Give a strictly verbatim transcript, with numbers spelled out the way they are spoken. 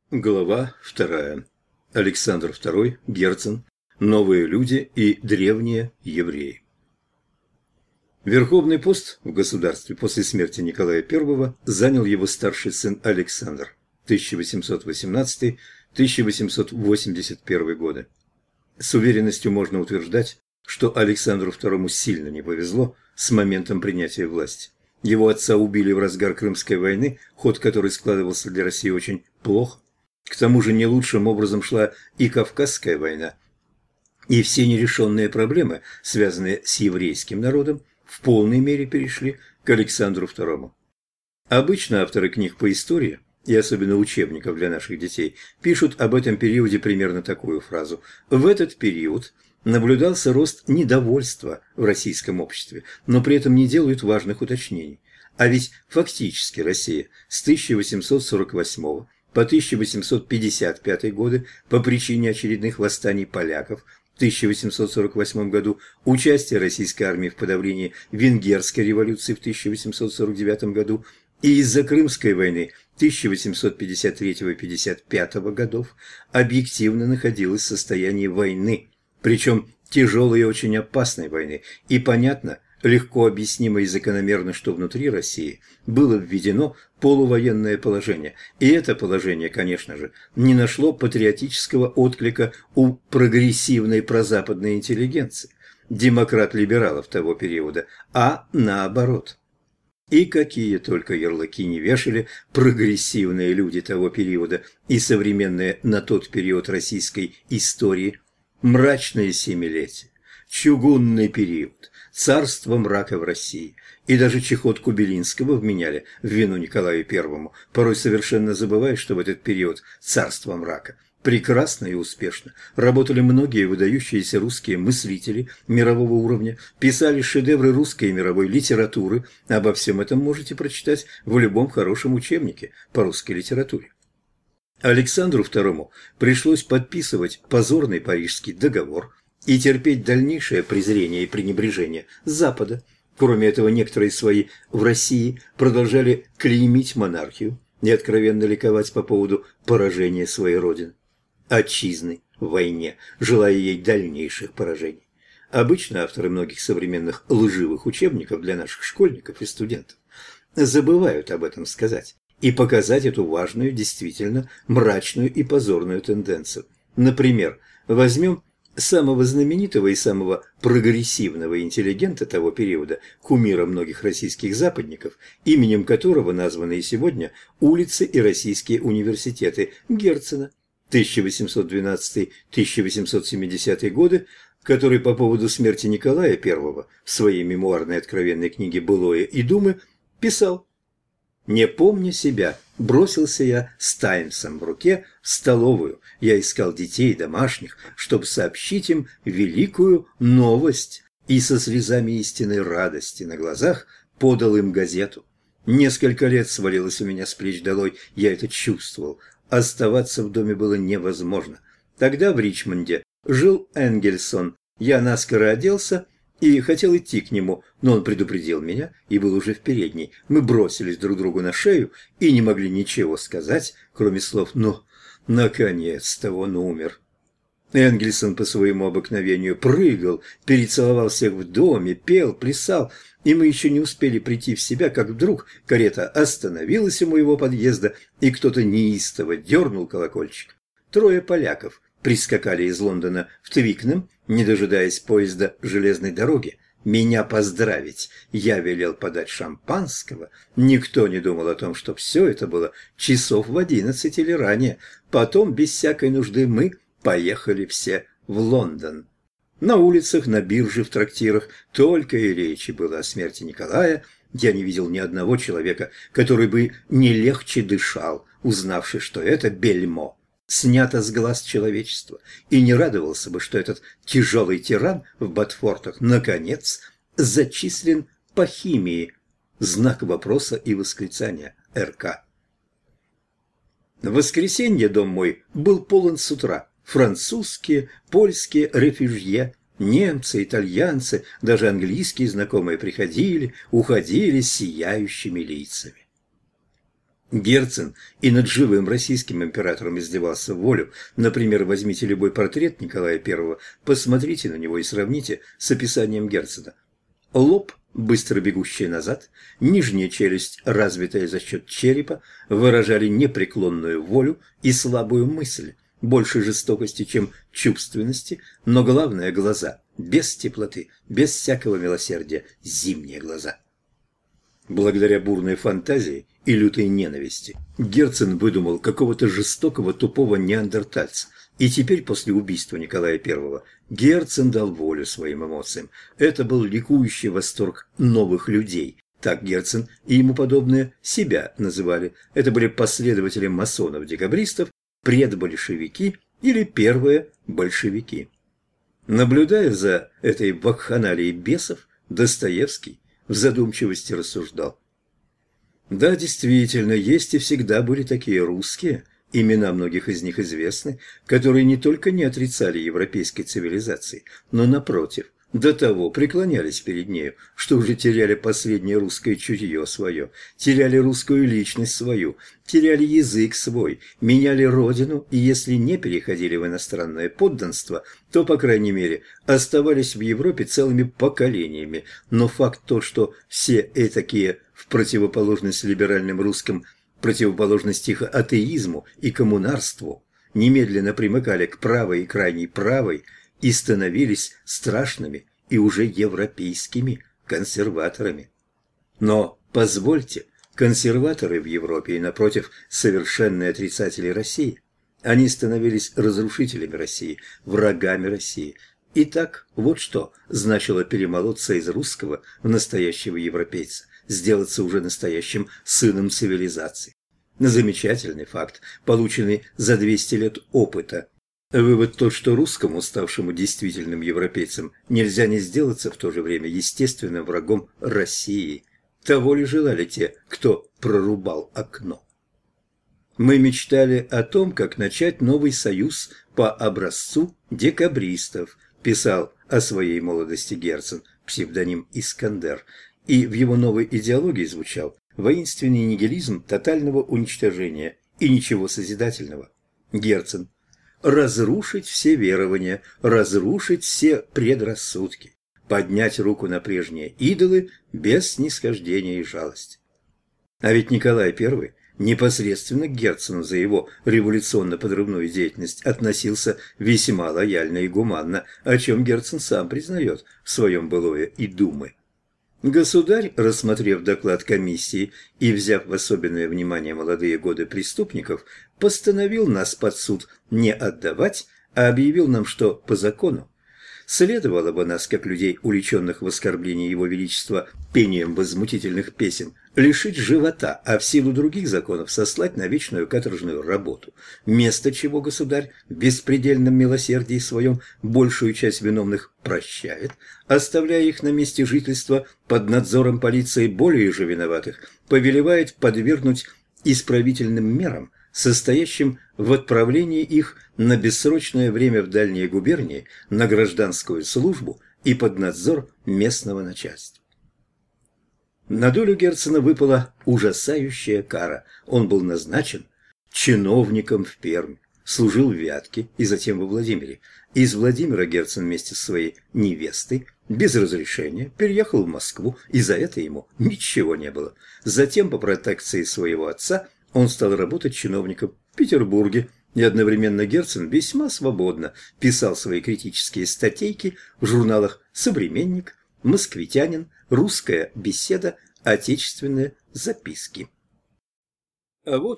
Глава вторая. Александр второй, Герцен, новые люди и древние евреи. Верховный пост в государстве после смерти Николая Первого занял его старший сын Александр, тысяча восемьсот восемнадцатый — тысяча восемьсот восемьдесят первый годы. С уверенностью можно утверждать, что Александру второму сильно не повезло с моментом принятия власти. Его отца убили в разгар Крымской войны, ход которой складывался для России очень плохо. К тому же не лучшим образом шла и Кавказская война, и все нерешенные проблемы, связанные с еврейским народом, в полной мере перешли к Александру второму. Обычно авторы книг по истории, и особенно учебников для наших детей, пишут об этом периоде примерно такую фразу: «В этот период наблюдался рост недовольства в российском обществе, но при этом не делают важных уточнений». А ведь фактически Россия с тысяча восемьсот сорок восьмого по тысяча восемьсот пятьдесят пятый годы по причине очередных восстаний поляков, в тысяча восемьсот сорок восьмом году участие российской армии в подавлении Венгерской революции в тысяча восемьсот сорок девятом году и из-за Крымской войны тысяча восемьсот пятьдесят третьего — пятьдесят пятого годов объективно находилась в состоянии войны, причем тяжелой и очень опасной войны, и понятно, легко объяснимо и закономерно, что внутри России было введено полувоенное положение, и это положение, конечно же, не нашло патриотического отклика у прогрессивной прозападной интеллигенции, демократ-либералов того периода, а наоборот. И какие только ярлыки не вешали прогрессивные люди того периода и современные на тот период российской истории: мрачные семилетия, чугунный период, царство мрака в России, и даже чехотку Белинского вменяли в вину Николаю Первому, порой совершенно забывая, что в этот период царства мрака прекрасно и успешно работали многие выдающиеся русские мыслители мирового уровня, писали шедевры русской и мировой литературы. Обо всем этом можете прочитать в любом хорошем учебнике по русской литературе. Александру второму пришлось подписывать позорный Парижский договор и терпеть дальнейшее презрение и пренебрежение Запада. Кроме этого, некоторые свои в России продолжали клеймить монархию и откровенно ликовать по поводу поражения своей родины, отчизны в войне, желая ей дальнейших поражений. Обычно авторы многих современных лживых учебников для наших школьников и студентов забывают об этом сказать и показать эту важную, действительно мрачную и позорную тенденцию. Например, возьмем самого знаменитого и самого прогрессивного интеллигента того периода, кумира многих российских западников, именем которого названы и сегодня улицы и российские университеты, Герцена, тысяча восемьсот двенадцатый — тысяча восемьсот семидесятый годы, который по поводу смерти Николая Первого в своей мемуарной откровенной книге «Былое и думы» писал: «Не помня себя, бросился я с Таймсом в руке в столовую. Я искал детей домашних, чтобы сообщить им великую новость, и со слезами истинной радости на глазах подал им газету. Несколько лет свалилось у меня с плеч долой, я это чувствовал. Оставаться в доме было невозможно. Тогда в Ричмонде жил Энгельсон. Я наскоро оделся и хотел идти к нему, но он предупредил меня и был уже в передней. Мы бросились друг другу на шею и не могли ничего сказать, кроме слов «ну, наконец-то он умер». Энгельсон по своему обыкновению прыгал, перецеловал всех в доме, пел, плясал, и мы еще не успели прийти в себя, как вдруг карета остановилась у моего подъезда, и кто-то неистово дернул колокольчик. Трое поляков прискакали из Лондона в Твикнем, не дожидаясь поезда железной дороги, меня поздравить. Я велел подать шампанского. Никто не думал о том, что все это было часов в одиннадцать или ранее. Потом, без всякой нужды, мы поехали все в Лондон. На улицах, на бирже, в трактирах только и речи было о смерти Николая. Я не видел ни одного человека, который бы не легче дышал, узнавши, что это бельмо снято с глаз человечества, и не радовался бы, что этот тяжелый тиран в ботфортах наконец зачислен по химии. Знак вопроса и восклицания. РК. В воскресенье дом мой был полон с утра. Французские, польские рефюжье, немцы, итальянцы, даже английские знакомые приходили, уходили с сияющими лицами. Герцен и над живым российским императором издевался в волю. Например, возьмите любой портрет Николая Первого, посмотрите на него и сравните с описанием Герцена. Лоб, быстро бегущий назад, нижняя челюсть, развитая за счет черепа, выражали непреклонную волю и слабую мысль, больше жестокости, чем чувственности, но главное – глаза, без теплоты, без всякого милосердия, зимние глаза. Благодаря бурной фантазии и лютой ненависти Герцен выдумал какого-то жестокого тупого неандертальца, и теперь после убийства Николая Первого Герцен дал волю своим эмоциям. Это был ликующий восторг новых людей. Так Герцен и ему подобные себя называли. Это были последователи масонов-декабристов, предбольшевики или первые большевики. Наблюдая за этой вакханалией бесов, Достоевский в задумчивости рассуждал. Да, действительно, есть и всегда были такие русские, имена многих из них известны, которые не только не отрицали европейской цивилизации, но, напротив, до того преклонялись перед нею, что уже теряли последнее русское чутье свое, теряли русскую личность свою, теряли язык свой, меняли родину и, если не переходили в иностранное подданство, то, по крайней мере, оставались в Европе целыми поколениями. Но факт то, что все этакие, в противоположность либеральным русским, противоположность их атеизму и коммунарству, немедленно примыкали к правой и крайней правой, и становились страшными и уже европейскими консерваторами. Но, позвольте, консерваторы в Европе и, напротив, совершенные отрицатели России, они становились разрушителями России, врагами России. Итак, вот что значило перемолоться из русского в настоящего европейца, сделаться уже настоящим сыном цивилизации. Замечательный факт, полученный за двести лет опыта. Вывод тот, что русскому, ставшему действительным европейцем, нельзя не сделаться в то же время естественным врагом России. Того ли желали те, кто прорубал окно? Мы мечтали о том, как начать новый союз по образцу декабристов, писал о своей молодости Герцен, псевдоним Искандер, и в его новой идеологии звучал воинственный нигилизм тотального уничтожения и ничего созидательного. Герцен. Разрушить все верования, разрушить все предрассудки, поднять руку на прежние идолы без снисхождения и жалости. А ведь Николай Первый непосредственно к Герцену за его революционно-подрывную деятельность относился весьма лояльно и гуманно, о чем Герцен сам признает в своем «Былое и думы». Государь, рассмотрев доклад комиссии и взяв в особенное внимание молодые годы преступников, постановил нас под суд не отдавать, а объявил нам, что по закону следовало бы нас, как людей, увлеченных в оскорблении Его Величества пением возмутительных песен, лишить живота, а в силу других законов сослать на вечную каторжную работу, вместо чего государь в беспредельном милосердии своем большую часть виновных прощает, оставляя их на месте жительства под надзором полиции более же виноватых, повелевает подвергнуть исправительным мерам, состоящим в отправлении их на бессрочное время в дальние губернии, на гражданскую службу и под надзор местного начальства. На долю Герцена выпала ужасающая кара. Он был назначен чиновником в Пермь, служил в Вятке и затем во Владимире. Из Владимира Герцен вместе с своей невестой без разрешения переехал в Москву, и за это ему ничего не было. Затем, по протекции своего отца, он стал работать чиновником в Петербурге, и одновременно Герцен весьма свободно писал свои критические статейки в журналах «Современник», «Москвитянин», «Русская беседа», «Отечественные записки». А вот